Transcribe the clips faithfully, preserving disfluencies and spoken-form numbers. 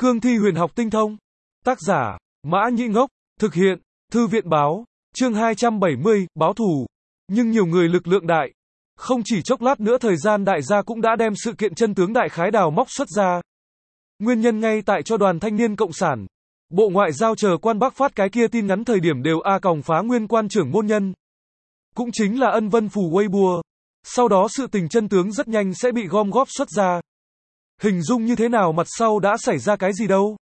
Cương thi huyền học tinh thông. Tác giả, Mã Nhĩ Ngốc. Thực hiện, Thư viện Báo. Chương hai trăm bảy mươi, báo thù. Nhưng nhiều người lực lượng đại. Không chỉ chốc lát nữa thời gian đại gia cũng đã đem sự kiện chân tướng đại khái đào móc xuất ra. Nguyên nhân ngay tại cho đoàn thanh niên cộng sản. Bộ Ngoại giao chờ quan Bắc phát cái kia tin ngắn thời điểm đều a còng phá nguyên quan trưởng môn nhân. Cũng chính là Ân Vân Phù Weibo. Sau đó sự tình chân tướng rất nhanh sẽ bị gom góp xuất ra. Hình dung như thế nào mặt sau đã xảy ra cái gì đâu.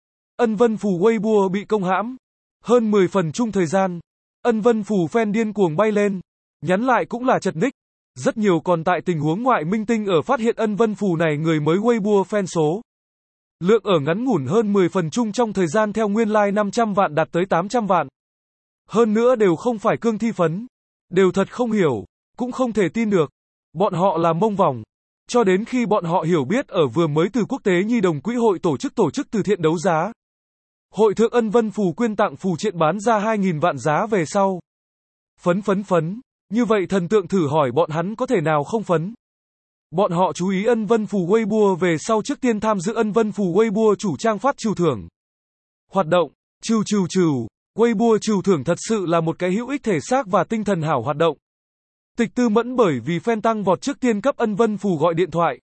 Ân Vân Phù Weibo bị công hãm. Hơn mười phần chung thời gian. Ân Vân Phù fan điên cuồng bay lên. Nhắn lại cũng là chật ních. Rất nhiều còn tại tình huống ngoại minh tinh ở phát hiện Ân Vân Phù này người mới Weibo fan số. Lượng ở ngắn ngủn hơn mười phần chung trong thời gian theo nguyên like năm trăm vạn đạt tới tám trăm vạn. Hơn nữa đều không phải cương thi phấn. Đều thật không hiểu, cũng không thể tin được. Bọn họ là mông vòng. Cho đến khi bọn họ hiểu biết ở vừa mới từ Quốc tế Nhi đồng Quỹ hội tổ chức tổ chức từ thiện đấu giá. Hội thượng Ân Vân Phù quyên tặng phù triện bán ra hai nghìn vạn giá về sau. Phấn phấn phấn. Như vậy thần tượng thử hỏi bọn hắn có thể nào không phấn. Bọn họ chú ý Ân Vân Phù Weibo về sau trước tiên tham dự Ân Vân Phù Weibo chủ trang phát trừu thưởng. Hoạt động, trừu trừu trừu, Weibo trừu thưởng thật sự là một cái hữu ích thể xác và tinh thần hảo hoạt động. Tịch Tư Mẫn bởi vì fan tăng vọt trước tiên cấp Ân Vân Phù gọi điện thoại.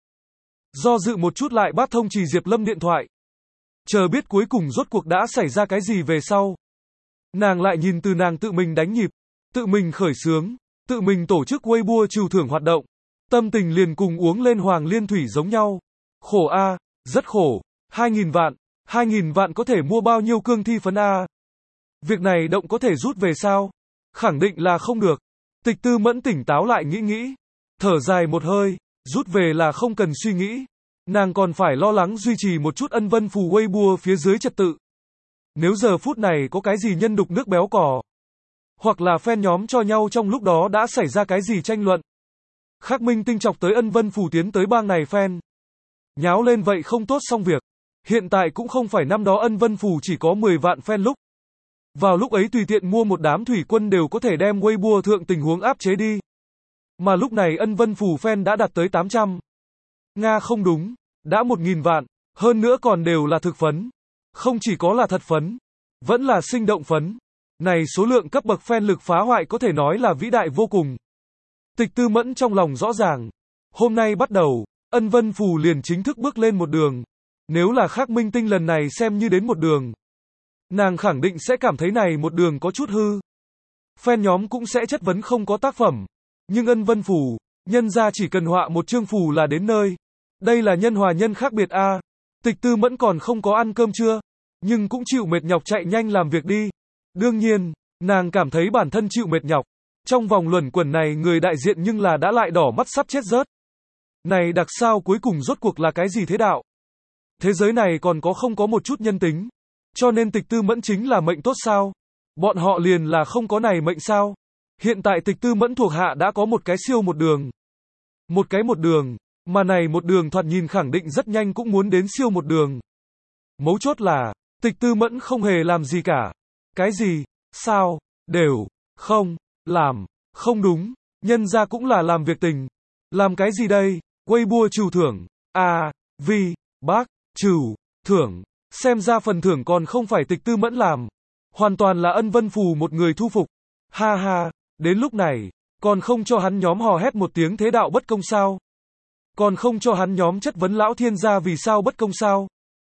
Do dự một chút lại bắt thông trì Diệp Lâm điện thoại. Chờ biết cuối cùng rốt cuộc đã xảy ra cái gì về sau. Nàng lại nhìn từ nàng tự mình đánh nhịp, tự mình khởi xướng, tự mình tổ chức Weibo trừu thưởng hoạt động. Tâm tình liền cùng uống lên Hoàng Liên Thủy giống nhau. Khổ a, à, rất khổ. hai nghìn vạn, hai nghìn vạn có thể mua bao nhiêu cương thi phấn a? À? Việc này động có thể rút về sao? Khẳng định là không được. Tịch Tư Mẫn tỉnh táo lại nghĩ nghĩ. Thở dài một hơi, rút về là không cần suy nghĩ. Nàng còn phải lo lắng duy trì một chút Ân Vân Phù Weibo phía dưới trật tự. Nếu giờ phút này có cái gì nhân đục nước béo cò. Hoặc là fan nhóm cho nhau trong lúc đó đã xảy ra cái gì tranh luận. Khắc Minh Tinh chọc tới Ân Vân Phù tiến tới bang này fan. Nháo lên vậy không tốt xong việc. Hiện tại cũng không phải năm đó Ân Vân Phù chỉ có mười vạn fan lúc. Vào lúc ấy tùy tiện mua một đám thủy quân đều có thể đem Weibo thượng tình huống áp chế đi. Mà lúc này Ân Vân Phù fan đã đạt tới tám trăm. Nga không đúng, đã một nghìn vạn, hơn nữa còn đều là thực phấn. Không chỉ có là thật phấn, vẫn là sinh động phấn. Này số lượng cấp bậc fan lực phá hoại có thể nói là vĩ đại vô cùng. Tịch Tư Mẫn trong lòng rõ ràng. Hôm nay bắt đầu, Ân Vân Phù liền chính thức bước lên một đường. Nếu là Khắc Minh Tinh lần này xem như đến một đường. Nàng khẳng định sẽ cảm thấy này một đường có chút hư. Fan nhóm cũng sẽ chất vấn không có tác phẩm. Nhưng Ân Vân Phù, nhân ra chỉ cần họa một chương phù là đến nơi. Đây là nhân hòa nhân khác biệt a. À. Tịch Tư Mẫn còn không có ăn cơm chưa? Nhưng cũng chịu mệt nhọc chạy nhanh làm việc đi. Đương nhiên, nàng cảm thấy bản thân chịu mệt nhọc. Trong vòng luẩn quẩn này người đại diện nhưng là đã lại đỏ mắt sắp chết rớt. Này đặc sao cuối cùng rốt cuộc là cái gì thế đạo? Thế giới này còn có không có một chút nhân tính. Cho nên Tịch Tư Mẫn chính là mệnh tốt sao? Bọn họ liền là không có này mệnh sao? Hiện tại Tịch Tư Mẫn thuộc hạ đã có một cái siêu một đường. Một cái một đường, mà này một đường thoạt nhìn khẳng định rất nhanh cũng muốn đến siêu một đường. Mấu chốt là, Tịch Tư Mẫn không hề làm gì cả. Cái gì? Sao? Đều, không, làm, không đúng, nhân ra cũng là làm việc tình. Làm cái gì đây? Weibo trừu thưởng, à, vì, bác, trừu, thưởng, xem ra phần thưởng còn không phải Tịch Tư Mẫn làm. Hoàn toàn là Ân Vân Phù một người thu phục. Ha ha, đến lúc này, còn không cho hắn nhóm hò hét một tiếng thế đạo bất công sao? Còn không cho hắn nhóm chất vấn lão thiên gia vì sao bất công sao?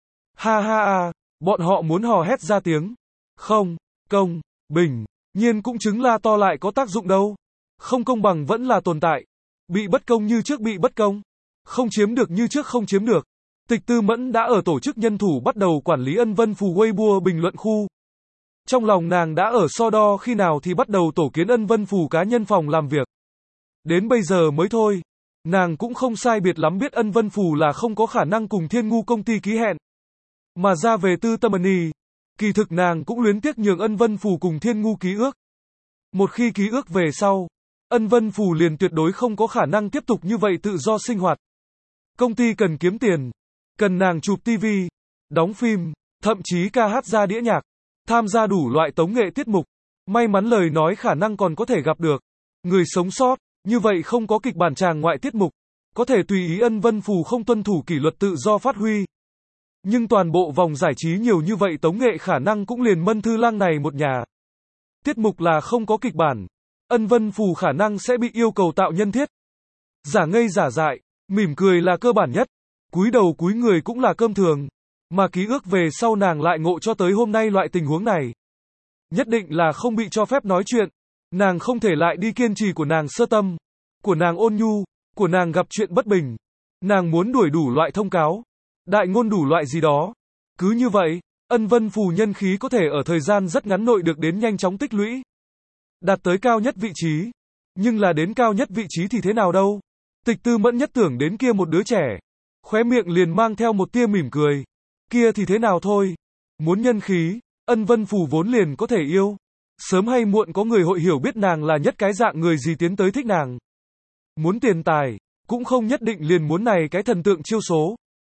Ha ha ha, bọn họ muốn hò hét ra tiếng. Không, công, bình, nhiên cũng chứng la to lại có tác dụng đâu. Không công bằng vẫn là tồn tại. Bị bất công như trước bị bất công. Không chiếm được như trước không chiếm được. Tịch Tư Mẫn đã ở tổ chức nhân thủ bắt đầu quản lý Ân Vân Phù Weibo bình luận khu. Trong lòng nàng đã ở so đo khi nào thì bắt đầu tổ kiến Ân Vân Phù cá nhân phòng làm việc. Đến bây giờ mới thôi. Nàng cũng không sai biệt lắm biết Ân Vân Phù là không có khả năng cùng Thiên Ngu công ty ký hẹn. Mà ra về tư tâm ân kỳ thực nàng cũng luyến tiếc nhường Ân Vân Phù cùng Thiên Ngu ký ước. Một khi ký ước về sau, Ân Vân Phù liền tuyệt đối không có khả năng tiếp tục như vậy tự do sinh hoạt. Công ty cần kiếm tiền, cần nàng chụp tivi, đóng phim, thậm chí ca hát ra đĩa nhạc, tham gia đủ loại tống nghệ tiết mục. May mắn lời nói khả năng còn có thể gặp được người sống sót, như vậy không có kịch bản tràng ngoại tiết mục, có thể tùy ý Ân Vân Phù không tuân thủ kỷ luật tự do phát huy. Nhưng toàn bộ vòng giải trí nhiều như vậy tống nghệ khả năng cũng liền Mân Thư Lăng này một nhà. Tiết mục là không có kịch bản. Ân Vân Phù khả năng sẽ bị yêu cầu tạo nhân thiết. Giả ngây giả dại, mỉm cười là cơ bản nhất. Cúi đầu cúi người cũng là cơm thường. Mà ký ức về sau nàng lại ngộ cho tới hôm nay loại tình huống này. Nhất định là không bị cho phép nói chuyện. Nàng không thể lại đi kiên trì của nàng sơ tâm, của nàng ôn nhu, của nàng gặp chuyện bất bình. Nàng muốn đuổi đủ loại thông cáo, đại ngôn đủ loại gì đó. Cứ như vậy, Ân Vân Phù nhân khí có thể ở thời gian rất ngắn nội được đến nhanh chóng tích lũy. Đạt tới cao nhất vị trí. Nhưng là đến cao nhất vị trí thì thế nào đâu. Tịch Tư Mẫn nhất tưởng đến kia một đứa trẻ. Khóe miệng liền mang theo một tia mỉm cười. Kia thì thế nào thôi. Muốn nhân khí, Ân Vân Phù vốn liền có thể yêu. Sớm hay muộn có người hội hiểu biết nàng là nhất cái dạng người gì tiến tới thích nàng. Muốn tiền tài, cũng không nhất định liền muốn này cái thần tượng chiêu số.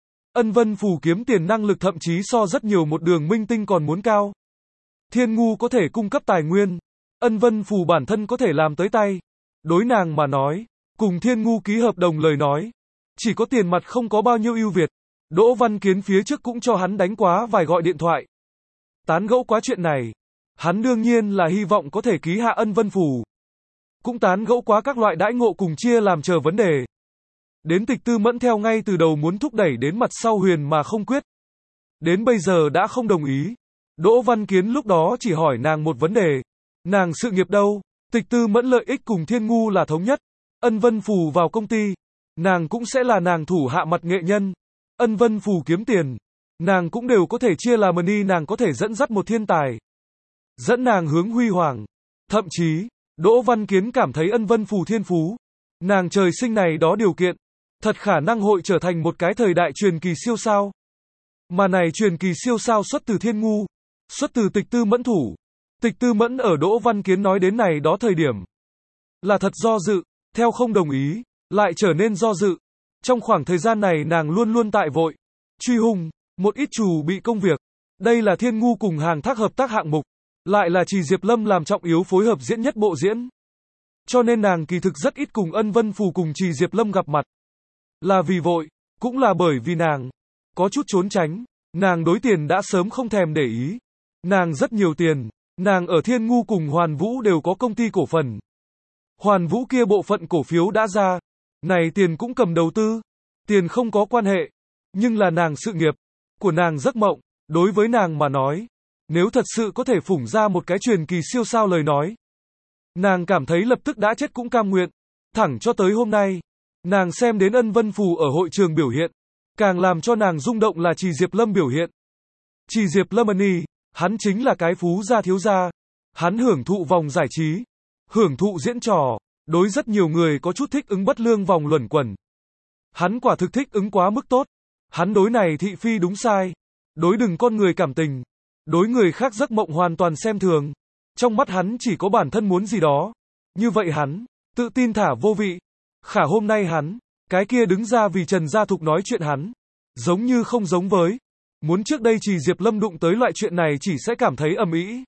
Ân Vân Phù kiếm tiền năng lực thậm chí so rất nhiều một đường minh tinh còn muốn cao. Thiên Ngu có thể cung cấp tài nguyên. Ân Vân Phù bản thân có thể làm tới tay. Đối nàng mà nói, cùng Thiên Ngu ký hợp đồng lời nói. Chỉ có tiền mặt không có bao nhiêu ưu việt. Đỗ Văn Kiến phía trước cũng cho hắn đánh quá vài gọi điện thoại. Tán gẫu quá chuyện này. Hắn đương nhiên là hy vọng có thể ký hạ Ân Vân Phù. Cũng tán gẫu quá các loại đãi ngộ cùng chia làm chờ vấn đề. Đến Tịch Tư Mẫn theo ngay từ đầu muốn thúc đẩy đến mặt sau Huyền mà không quyết. Đến bây giờ đã không đồng ý. Đỗ Văn Kiến lúc đó chỉ hỏi nàng một vấn đề. Nàng sự nghiệp đâu? Tịch Tư Mẫn lợi ích cùng Thiên Ngu là thống nhất. Ân Vân Phù vào công ty. Nàng cũng sẽ là nàng thủ hạ mặt nghệ nhân. Ân Vân Phù kiếm tiền. Nàng cũng đều có thể chia làm money, nàng có thể dẫn dắt một thiên tài. Dẫn nàng hướng huy hoàng. Thậm chí, Đỗ Văn Kiến cảm thấy Ân Vân Phù thiên phú. Nàng trời sinh này đó điều kiện. Thật khả năng hội trở thành một cái thời đại truyền kỳ siêu sao. Mà này truyền kỳ siêu sao xuất từ Thiên Ngu. Xuất từ Tịch Tư Mẫn thủ. Tịch Tư Mẫn ở Đỗ Văn Kiến nói đến này đó thời điểm. Là thật do dự, theo không đồng ý, lại trở nên do dự. Trong khoảng thời gian này nàng luôn luôn tại vội. Truy hùng, một ít chủ bị công việc. Đây là Thiên Ngu cùng hàng thác hợp tác hạng mục. Lại là Trì Diệp Lâm làm trọng yếu phối hợp diễn nhất bộ diễn. Cho nên nàng kỳ thực rất ít cùng Ân Vân Phù cùng Trì Diệp Lâm gặp mặt. Là vì vội, cũng là bởi vì nàng có chút trốn tránh. Nàng đối tiền đã sớm không thèm để ý. Nàng rất nhiều tiền. Nàng ở Thiên Ngu cùng Hoàn Vũ đều có công ty cổ phần. Hoàn Vũ kia bộ phận cổ phiếu đã ra. Này tiền cũng cầm đầu tư. Tiền không có quan hệ. Nhưng là nàng sự nghiệp của nàng giấc mộng. Đối với nàng mà nói, nếu thật sự có thể phủng ra một cái truyền kỳ siêu sao lời nói, nàng cảm thấy lập tức đã chết cũng cam nguyện. Thẳng cho tới hôm nay, nàng xem đến Ân Vân Phù ở hội trường biểu hiện, càng làm cho nàng rung động là Trì Diệp Lâm biểu hiện. Trì Diệp Lâm ân, hắn chính là cái phú gia thiếu gia. Hắn hưởng thụ vòng giải trí, hưởng thụ diễn trò, đối rất nhiều người có chút thích ứng bất lương vòng luẩn quẩn. Hắn quả thực thích ứng quá mức tốt. Hắn đối này thị phi đúng sai. Đối đừng con người cảm tình. Đối người khác giấc mộng hoàn toàn xem thường. Trong mắt hắn chỉ có bản thân muốn gì đó. Như vậy hắn, tự tin thả vô vị. Khả hôm nay hắn, cái kia đứng ra vì Trần Gia Thục nói chuyện hắn. Giống như không giống với. Muốn trước đây Trì Diệp Lâm đụng tới loại chuyện này chỉ sẽ cảm thấy ầm ĩ.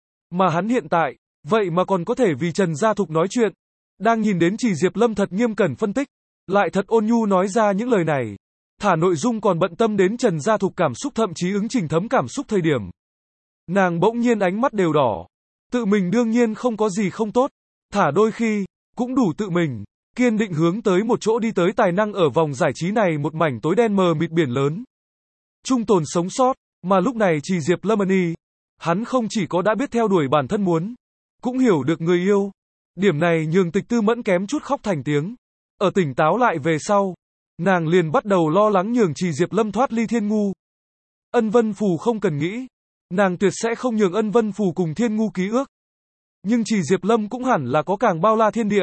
Mà hắn hiện tại, vậy mà còn có thể vì Trần Gia Thục nói chuyện. Đang nhìn đến Trì Diệp Lâm thật nghiêm cẩn phân tích. Lại thật ôn nhu nói ra những lời này. Thả nội dung còn bận tâm đến Trần Gia Thục cảm xúc thậm chí ứng trình thấm cảm xúc thời điểm. Nàng bỗng nhiên ánh mắt đều đỏ. Tự mình đương nhiên không có gì không tốt. Thả đôi khi, cũng đủ tự mình. Kiên định hướng tới một chỗ đi tới tài năng ở vòng giải trí này một mảnh tối đen mờ mịt biển lớn. Trung tồn sống sót, mà lúc này Trì Diệp Lâm ân, hắn không chỉ có đã biết theo đuổi bản thân muốn, cũng hiểu được người yêu. Điểm này nhường Tịch Tư Mẫn kém chút khóc thành tiếng. Ở tỉnh táo lại về sau, nàng liền bắt đầu lo lắng nhường Trì Diệp Lâm thoát ly Thiên Ngu. Ân Vân Phù không cần nghĩ, nàng tuyệt sẽ không nhường Ân Vân Phù cùng Thiên Ngu ký ước. Nhưng Trì Diệp Lâm cũng hẳn là có càng bao la thiên địa.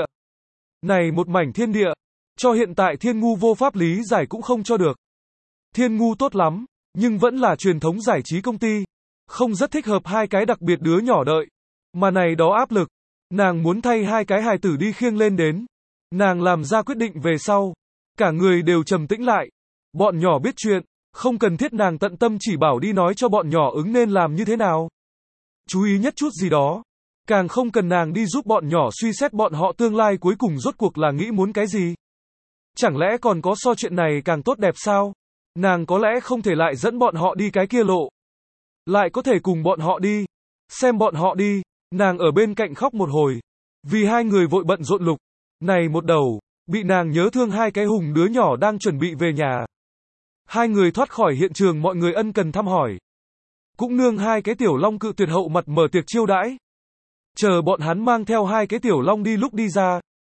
Này một mảnh thiên địa, cho hiện tại Thiên Ngu vô pháp lý giải cũng không cho được. Thiên Ngu tốt lắm, nhưng vẫn là truyền thống giải trí công ty. Không rất thích hợp hai cái đặc biệt đứa nhỏ đợi. Mà này đó áp lực. Nàng muốn thay hai cái hài tử đi khiêng lên đến. Nàng làm ra quyết định về sau. Cả người đều trầm tĩnh lại. Bọn nhỏ biết chuyện. Không cần thiết nàng tận tâm chỉ bảo đi nói cho bọn nhỏ ứng nên làm như thế nào. Chú ý nhất chút gì đó. Càng không cần nàng đi giúp bọn nhỏ suy xét bọn họ tương lai cuối cùng rốt cuộc là nghĩ muốn cái gì. Chẳng lẽ còn có so chuyện này càng tốt đẹp sao? Nàng có lẽ không thể lại dẫn bọn họ đi cái kia lộ. Lại có thể cùng bọn họ đi. Xem bọn họ đi. Nàng ở bên cạnh khóc một hồi. Vì hai người vội bận rộn lục. Này một đầu. Bị nàng nhớ thương hai cái hùng đứa nhỏ đang chuẩn bị về nhà. Hai người thoát khỏi hiện trường, mọi người ân cần thăm hỏi. Cũng nương hai cái tiểu long cự tuyệt hậu mặt mở tiệc chiêu đãi. Chờ bọn hắn mang theo hai cái tiểu long đi lúc đi ra.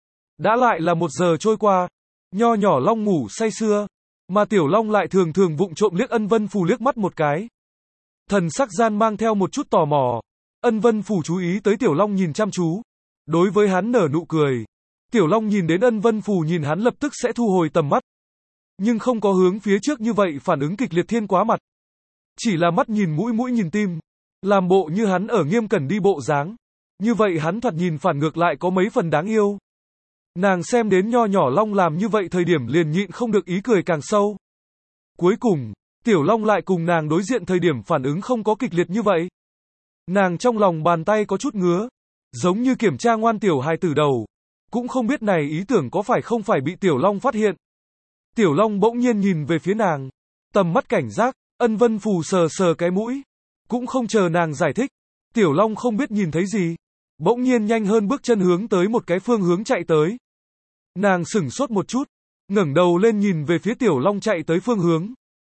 Đã lại là một giờ trôi qua. Nho nhỏ long ngủ say sưa. Mà tiểu long lại thường thường vụng trộm liếc Ân Vân Phù liếc mắt một cái. Thần sắc gian mang theo một chút tò mò. Ân Vân Phù chú ý tới tiểu long nhìn chăm chú. Đối với hắn nở nụ cười. Tiểu long nhìn đến Ân Vân Phù nhìn hắn lập tức sẽ thu hồi tầm mắt. Nhưng không có hướng phía trước như vậy phản ứng kịch liệt thiên quá mặt. Chỉ là mắt nhìn mũi mũi nhìn tim. Làm bộ như hắn ở nghiêm cẩn đi bộ dáng. Như vậy hắn thoạt nhìn phản ngược lại có mấy phần đáng yêu. Nàng xem đến nho nhỏ long làm như vậy thời điểm liền nhịn không được ý cười càng sâu. Cuối cùng, tiểu long lại cùng nàng đối diện thời điểm phản ứng không có kịch liệt như vậy. Nàng trong lòng bàn tay có chút ngứa. Giống như kiểm tra ngoan tiểu hài tử đầu. Cũng không biết này ý tưởng có phải không phải bị tiểu long phát hiện. Tiểu long bỗng nhiên nhìn về phía nàng. Tầm mắt cảnh giác, Ân Vân Phù sờ sờ cái mũi. Cũng không chờ nàng giải thích. Tiểu long không biết nhìn thấy gì. Bỗng nhiên nhanh hơn bước chân hướng tới một cái phương hướng chạy tới. Nàng sửng sốt một chút. Ngẩng đầu lên nhìn về phía tiểu long chạy tới phương hướng.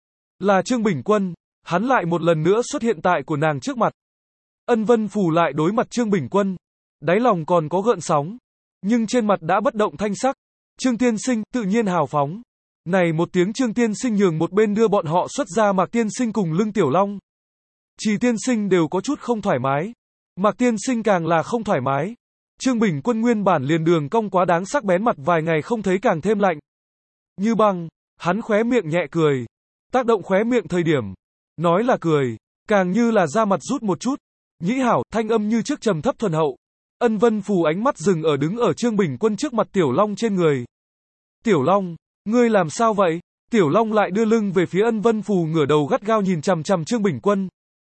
Là Trương Bình Quân. Hắn lại một lần nữa xuất hiện tại của nàng trước mặt. Ân Vân Phù lại đối mặt Trương Bình Quân. Đáy lòng còn có gợn sóng. Nhưng trên mặt đã bất động thanh sắc. Trương Tiên Sinh tự nhiên hào phóng. Này một tiếng Trương Tiên Sinh nhường một bên đưa bọn họ xuất ra Mạc Tiên Sinh cùng lưng tiểu long. Trì Tiên Sinh đều có chút không thoải mái. Mạc Tiên Sinh càng là không thoải mái. Trương Bình Quân nguyên bản liền đường cong quá đáng sắc bén mặt vài ngày không thấy càng thêm lạnh. Như băng, hắn khóe miệng nhẹ cười. Tác động khóe miệng thời điểm. Nói là cười. Càng như là da mặt rút một chút. Nhĩ hảo, thanh âm như trước trầm thấp thuần hậu. Ân Vân Phù ánh mắt dừng ở đứng ở Trương Bình Quân trước mặt tiểu long trên người. Tiểu long, ngươi làm sao vậy? Tiểu long lại đưa lưng về phía Ân Vân Phù ngửa đầu gắt gao nhìn chằm chằm Trương Bình Quân.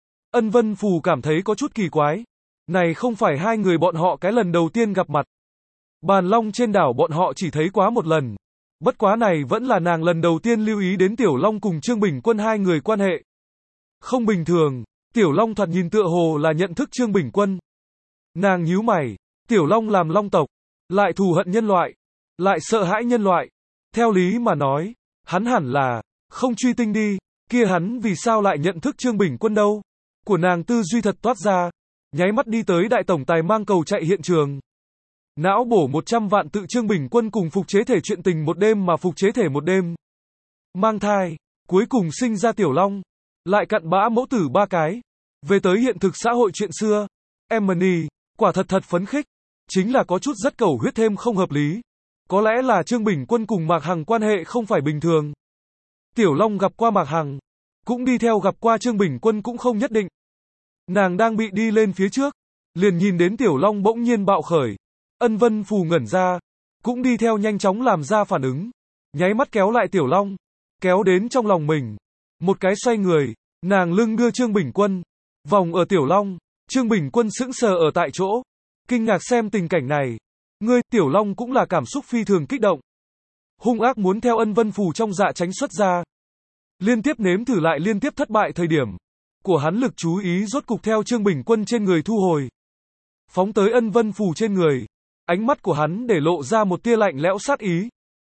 Ân Vân Phù cảm thấy có chút kỳ quái. Này không phải hai người bọn họ cái lần đầu tiên gặp mặt. Bàn long trên đảo bọn họ chỉ thấy quá một lần. Bất quá này vẫn là nàng lần đầu tiên lưu ý đến Tiểu Long cùng Trương Bình Quân hai người quan hệ. Không bình thường, Tiểu Long thoạt nhìn tựa hồ là nhận thức Trương Bình Quân. Nàng nhíu mày, Tiểu Long làm long tộc, lại thù hận nhân loại, lại sợ hãi nhân loại. Theo lý mà nói, hắn hẳn là không truy tinh đi, kia hắn vì sao lại nhận thức Trương Bình Quân đâu? Của nàng tư duy thật toát ra, nháy mắt đi tới đại tổng tài mang cầu chạy hiện trường. Não bổ một trăm vạn tự Trương Bình Quân cùng phục chế thể chuyện tình một đêm mà phục chế thể một đêm. Mang thai, cuối cùng sinh ra Tiểu Long, lại cặn bã mẫu tử ba cái. Về tới hiện thực xã hội chuyện xưa, Emily, quả thật thật phấn khích, chính là có chút rất cầu huyết thêm không hợp lý. Có lẽ là Trương Bình Quân cùng Mạc Hằng quan hệ không phải bình thường. Tiểu Long gặp qua Mạc Hằng, cũng đi theo gặp qua Trương Bình Quân cũng không nhất định. Nàng đang bị đi lên phía trước, liền nhìn đến Tiểu Long bỗng nhiên bạo khởi. Ân Vân Phù ngẩn ra, cũng đi theo nhanh chóng làm ra phản ứng, nháy mắt kéo lại Tiểu Long, kéo đến trong lòng mình. Một cái xoay người, nàng lưng đưa Trương Bình Quân, vòng ở Tiểu Long. Trương Bình Quân sững sờ ở tại chỗ, kinh ngạc xem tình cảnh này. Ngươi, Tiểu Long cũng là cảm xúc phi thường kích động. Hung ác muốn theo Ân Vân Phù trong dạ tránh xuất ra. Liên tiếp nếm thử lại liên tiếp thất bại thời điểm của hắn lực chú ý rốt cục theo Trương Bình Quân trên người thu hồi. Phóng tới Ân Vân Phù trên người. Ánh mắt của hắn để lộ ra một tia lạnh lẽo sát ý.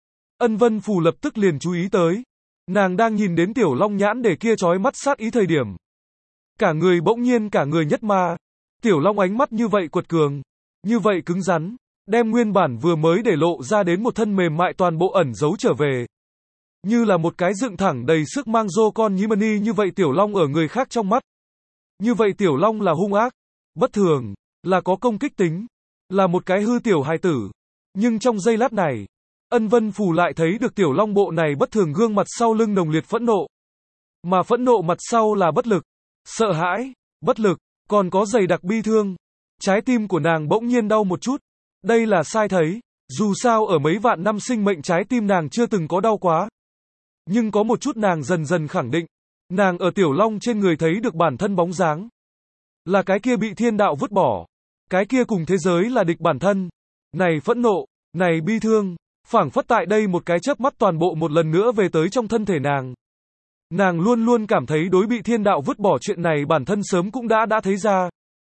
Ân Vân Phù lập tức liền chú ý tới. Nàng đang nhìn đến Tiểu Long nhãn để kia chói mắt sát ý thời điểm. Cả người bỗng nhiên cả người nhất ma. Tiểu Long ánh mắt như vậy quật cường, như vậy cứng rắn, đem nguyên bản vừa mới để lộ ra đến một thân mềm mại toàn bộ ẩn giấu trở về. Như là một cái dựng thẳng đầy sức mang rô con nhí mani như vậy Tiểu Long ở người khác trong mắt. Như vậy Tiểu Long là hung ác, bất thường, là có công kích tính, là một cái hư tiểu hài tử. Nhưng trong giây lát này, Ân Vân Phù lại thấy được Tiểu Long bộ này bất thường gương mặt sau lưng nồng liệt phẫn nộ. Mà phẫn nộ mặt sau là bất lực, sợ hãi, bất lực, còn có dày đặc bi thương. Trái tim của nàng bỗng nhiên đau một chút. Đây là sai thấy, dù sao ở mấy vạn năm sinh mệnh trái tim nàng chưa từng có đau quá. Nhưng có một chút nàng dần dần khẳng định, nàng ở Tiểu Long trên người thấy được bản thân bóng dáng. Là cái kia bị thiên đạo vứt bỏ, cái kia cùng thế giới là địch bản thân. Này phẫn nộ, này bi thương, phảng phất tại đây một cái chớp mắt toàn bộ một lần nữa về tới trong thân thể nàng. Nàng luôn luôn cảm thấy đối bị thiên đạo vứt bỏ chuyện này bản thân sớm cũng đã đã thấy ra.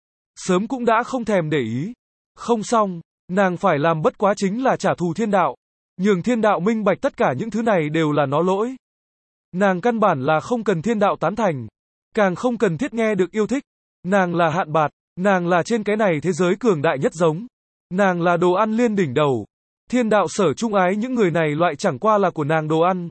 Sớm cũng đã không thèm để ý. Không xong, nàng phải làm bất quá chính là trả thù thiên đạo. Nhường thiên đạo minh bạch tất cả những thứ này đều là nó lỗi. Nàng căn bản là không cần thiên đạo tán thành. Càng không cần thiết nghe được yêu thích. Nàng là hạn bạt. Nàng là trên cái này thế giới cường đại nhất giống. Nàng là đồ ăn liên đỉnh đầu. Thiên đạo sở trung ái những người này loại chẳng qua là của nàng đồ ăn.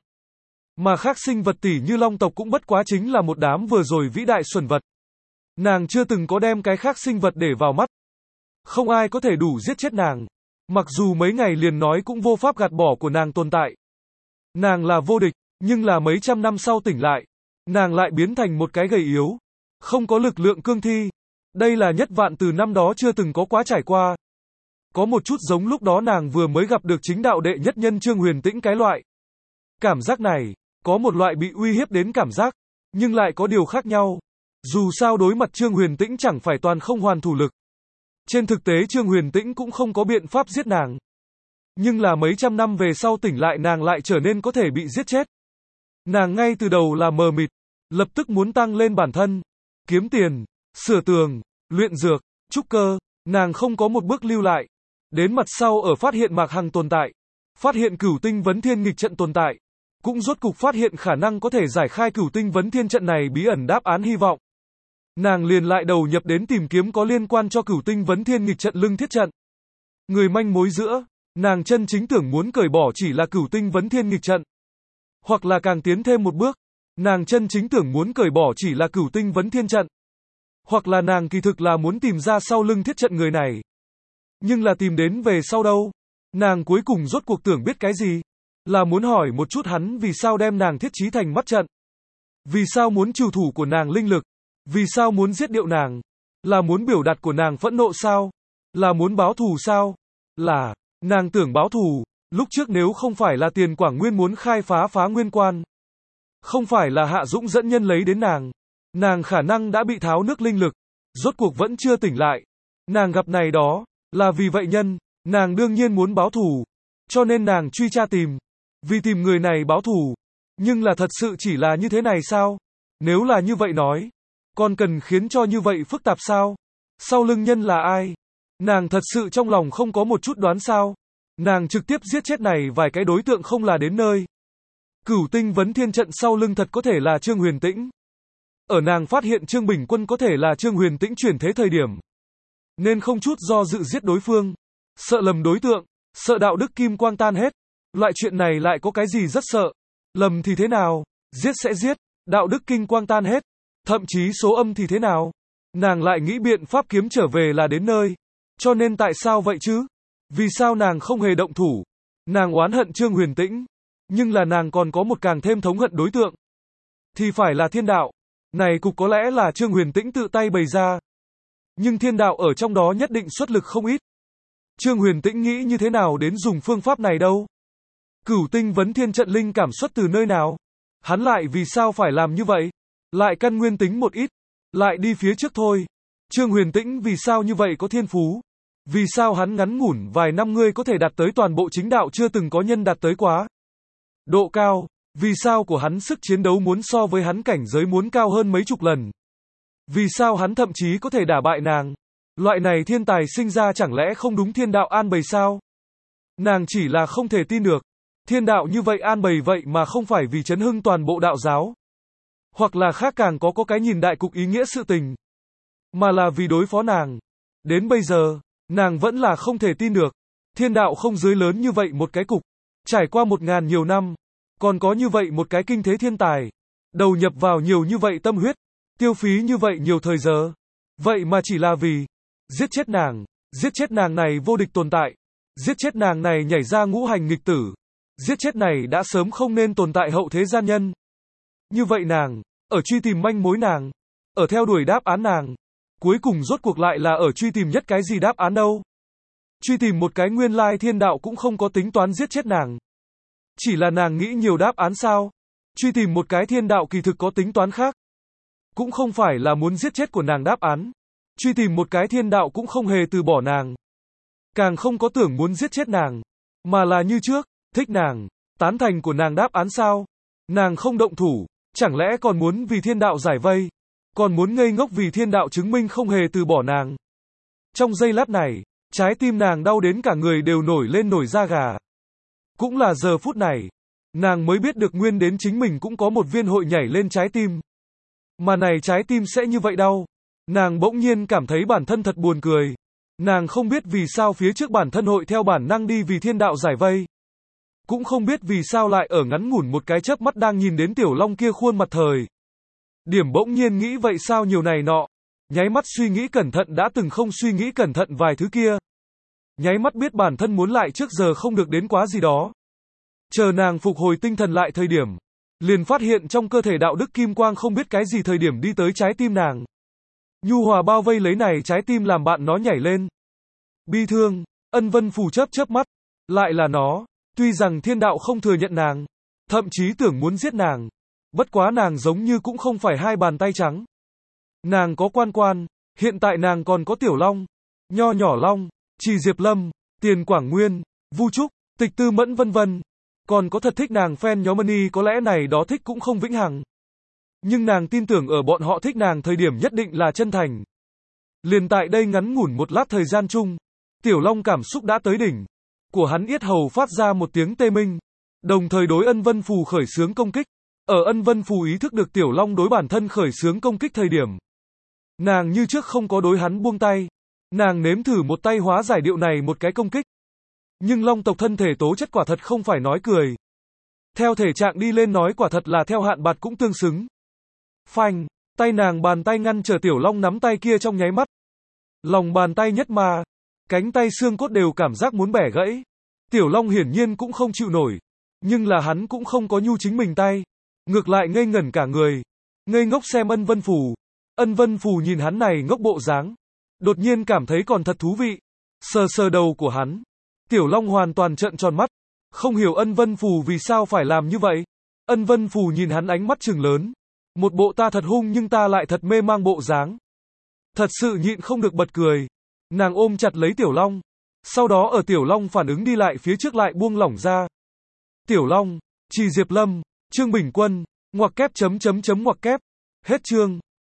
Mà khác sinh vật tỷ như long tộc cũng bất quá chính là một đám vừa rồi vĩ đại xuẩn vật. Nàng chưa từng có đem cái khác sinh vật để vào mắt. Không ai có thể đủ giết chết nàng. Mặc dù mấy ngày liền nói cũng vô pháp gạt bỏ của nàng tồn tại. Nàng là vô địch, nhưng là mấy trăm năm sau tỉnh lại. Nàng lại biến thành một cái gầy yếu. Không có lực lượng cương thi. Đây là nhất vạn từ năm đó chưa từng có quá trải qua. Có một chút giống lúc đó nàng vừa mới gặp được chính đạo đệ nhất nhân Trương Huyền Tĩnh cái loại. Cảm giác này, có một loại bị uy hiếp đến cảm giác, nhưng lại có điều khác nhau. Dù sao đối mặt Trương Huyền Tĩnh chẳng phải toàn không hoàn thủ lực. Trên thực tế Trương Huyền Tĩnh cũng không có biện pháp giết nàng. Nhưng là mấy trăm năm về sau tỉnh lại nàng lại trở nên có thể bị giết chết. Nàng ngay từ đầu là mờ mịt, lập tức muốn tăng lên bản thân, kiếm tiền, sửa tường, luyện dược, trúc cơ, nàng không có một bước lưu lại. Đến mặt sau ở phát hiện Mạc Hằng tồn tại, phát hiện Cửu Tinh Vấn Thiên nghịch trận tồn tại, cũng rốt cục phát hiện khả năng có thể giải khai Cửu Tinh Vấn Thiên trận này bí ẩn đáp án hy vọng. Nàng liền lại đầu nhập đến tìm kiếm có liên quan cho Cửu Tinh Vấn Thiên nghịch trận lưng thiết trận. Người manh mối giữa, nàng chân chính tưởng muốn cởi bỏ chỉ là Cửu Tinh Vấn Thiên nghịch trận. Hoặc là càng tiến thêm một bước, nàng chân chính tưởng muốn cởi bỏ chỉ là Cửu Tinh Vấn Thiên trận. Hoặc là nàng kỳ thực là muốn tìm ra sau lưng thiết trận người này. Nhưng là tìm đến về sau đâu? Nàng cuối cùng rốt cuộc tưởng biết cái gì? Là muốn hỏi một chút hắn vì sao đem nàng thiết trí thành mắt trận? Vì sao muốn trừ thủ của nàng linh lực? Vì sao muốn giết điệu nàng? Là muốn biểu đạt của nàng phẫn nộ sao? Là muốn báo thù sao? Là, nàng tưởng báo thù, lúc trước nếu không phải là Tiền Quảng Nguyên muốn khai phá phá nguyên quan. Không phải là Hạ Dũng dẫn nhân lấy đến nàng. Nàng khả năng đã bị tháo nước linh lực, rốt cuộc vẫn chưa tỉnh lại. Nàng gặp này đó, là vì vậy nhân, nàng đương nhiên muốn báo thù. Cho nên nàng truy tra tìm. Vì tìm người này báo thù. Nhưng là thật sự chỉ là như thế này sao? Nếu là như vậy nói, còn cần khiến cho như vậy phức tạp sao? Sau lưng nhân là ai? Nàng thật sự trong lòng không có một chút đoán sao? Nàng trực tiếp giết chết này vài cái đối tượng không là đến nơi. Cửu Tinh Vấn Thiên trận sau lưng thật có thể là Trương Huyền Tĩnh. Ở nàng phát hiện Trương Bình Quân có thể là Trương Huyền Tĩnh chuyển thế thời điểm. Nên không chút do dự giết đối phương. Sợ lầm đối tượng, sợ đạo đức kim quang tan hết. Loại chuyện này lại có cái gì rất sợ. Lầm thì thế nào? Giết sẽ giết, đạo đức kinh quang tan hết. Thậm chí số âm thì thế nào? Nàng lại nghĩ biện pháp kiếm trở về là đến nơi. Cho nên tại sao vậy chứ? Vì sao nàng không hề động thủ? Nàng oán hận Trương Huyền Tĩnh. Nhưng là nàng còn có một càng thêm thống hận đối tượng. Thì phải là thiên đạo. Này cục có lẽ là Trương Huyền Tĩnh tự tay bày ra. Nhưng thiên đạo ở trong đó nhất định xuất lực không ít. Trương Huyền Tĩnh nghĩ như thế nào đến dùng phương pháp này đâu? Cửu Tinh Vấn Thiên trận linh cảm xuất từ nơi nào? Hắn lại vì sao phải làm như vậy? Lại căn nguyên tính một ít. Lại đi phía trước thôi. Trương Huyền Tĩnh vì sao như vậy có thiên phú? Vì sao hắn ngắn ngủn vài năm ngươi có thể đạt tới toàn bộ chính đạo chưa từng có nhân đạt tới quá? Độ cao. Vì sao của hắn sức chiến đấu muốn so với hắn cảnh giới muốn cao hơn mấy chục lần? Vì sao hắn thậm chí có thể đả bại nàng? Loại này thiên tài sinh ra chẳng lẽ không đúng thiên đạo an bày sao? Nàng chỉ là không thể tin được. Thiên đạo như vậy an bày vậy mà không phải vì chấn hưng toàn bộ đạo giáo. Hoặc là khác càng có có cái nhìn đại cục ý nghĩa sự tình. Mà là vì đối phó nàng. Đến bây giờ, nàng vẫn là không thể tin được. Thiên đạo không dưới lớn như vậy một cái cục. Trải qua một ngàn nhiều năm. Còn có như vậy một cái kinh thế thiên tài. Đầu nhập vào nhiều như vậy tâm huyết. Tiêu phí như vậy nhiều thời giờ. Vậy mà chỉ là vì giết chết nàng. Giết chết nàng này vô địch tồn tại. Giết chết nàng này nhảy ra ngũ hành nghịch tử. Giết chết này đã sớm không nên tồn tại hậu thế gian nhân. Như vậy nàng, ở truy tìm manh mối nàng. Ở theo đuổi đáp án nàng. Cuối cùng rốt cuộc lại là ở truy tìm nhất cái gì đáp án đâu. Truy tìm một cái nguyên lai thiên đạo cũng không có tính toán giết chết nàng. Chỉ là nàng nghĩ nhiều đáp án sao? Truy tìm một cái thiên đạo kỳ thực có tính toán khác. Cũng không phải là muốn giết chết của nàng đáp án. Truy tìm một cái thiên đạo cũng không hề từ bỏ nàng. Càng không có tưởng muốn giết chết nàng. Mà là như trước, thích nàng, tán thành của nàng đáp án sao? Nàng không động thủ, Chẳng lẽ còn muốn vì thiên đạo giải vây? Còn muốn ngây ngốc vì thiên đạo chứng minh không hề từ bỏ nàng? Trong giây lát này, trái tim nàng đau đến cả người đều nổi lên nổi da gà. Cũng là giờ phút này, nàng mới biết được nguyên đến chính mình cũng có một viên hội nhảy lên trái tim. Mà này trái tim sẽ như vậy đau. Nàng bỗng nhiên cảm thấy bản thân thật buồn cười. Nàng không biết vì sao phía trước bản thân hội theo bản năng đi vì thiên đạo giải vây. Cũng không biết vì sao lại ở ngắn ngủn một cái chớp mắt đang nhìn đến Tiểu Long kia khuôn mặt thời. Điểm bỗng nhiên nghĩ vậy sao nhiều này nọ. Nháy mắt suy nghĩ cẩn thận đã từng không suy nghĩ cẩn thận vài thứ kia. Nháy mắt biết bản thân muốn lại trước giờ không được đến quá gì đó. Chờ nàng phục hồi tinh thần lại thời điểm. Liền phát hiện trong cơ thể đạo đức kim quang không biết cái gì thời điểm đi tới trái tim nàng. Nhu hòa bao vây lấy này trái tim làm bạn nó nhảy lên. Bi thương, Ân Vân Phù chớp chớp mắt. Lại là nó, tuy rằng thiên đạo không thừa nhận nàng. Thậm chí tưởng muốn giết nàng. Bất quá nàng giống như cũng không phải hai bàn tay trắng. Nàng có Quan Quan, hiện tại nàng còn có Tiểu Long, Nho Nhỏ Long, Trì Diệp Lâm, Tiền Quảng Nguyên, Vu Trúc, Tịch Tư Mẫn vân vân. Còn có thật thích nàng fan nhóm Money có lẽ này đó thích cũng không vĩnh hằng. Nhưng nàng tin tưởng ở bọn họ thích nàng thời điểm nhất định là chân thành. Liền tại đây ngắn ngủn một lát thời gian chung, Tiểu Long cảm xúc đã tới đỉnh. Của hắn yết hầu phát ra một tiếng tê minh. Đồng thời đối Ân Vân Phù khởi xướng công kích. Ở Ân Vân Phù ý thức được Tiểu Long đối bản thân khởi xướng công kích thời điểm. Nàng như trước không có đối hắn buông tay. Nàng nếm thử một tay hóa giải điệu này một cái công kích. Nhưng Long tộc thân thể tố chất quả thật không phải nói cười. Theo thể trạng đi lên nói quả thật là theo hạn bạt cũng tương xứng. Phanh, tay nàng bàn tay ngăn trở Tiểu Long nắm tay kia trong nháy mắt. Lòng bàn tay nhất mà, cánh tay xương cốt đều cảm giác muốn bẻ gãy. Tiểu Long hiển nhiên cũng không chịu nổi. Nhưng là hắn cũng không có nhu chính mình tay. Ngược lại ngây ngẩn cả người. Ngây ngốc xem Ân Vân Phù. Ân Vân Phù nhìn hắn này ngốc bộ dáng. Đột nhiên cảm thấy còn thật thú vị. Sờ sờ đầu của hắn. Tiểu Long hoàn toàn trợn tròn mắt. Không hiểu Ân Vân Phù vì sao phải làm như vậy. Ân Vân Phù nhìn hắn ánh mắt trừng lớn. Một bộ ta thật hung nhưng ta lại thật mê mang bộ dáng. Thật sự nhịn không được bật cười. Nàng ôm chặt lấy Tiểu Long. Sau đó ở Tiểu Long phản ứng đi lại phía trước lại buông lỏng ra. Tiểu Long, Trì Diệp Lâm, Trương Bình Quân, ngoặc kép chấm chấm chấm ngoặc kép. Hết chương.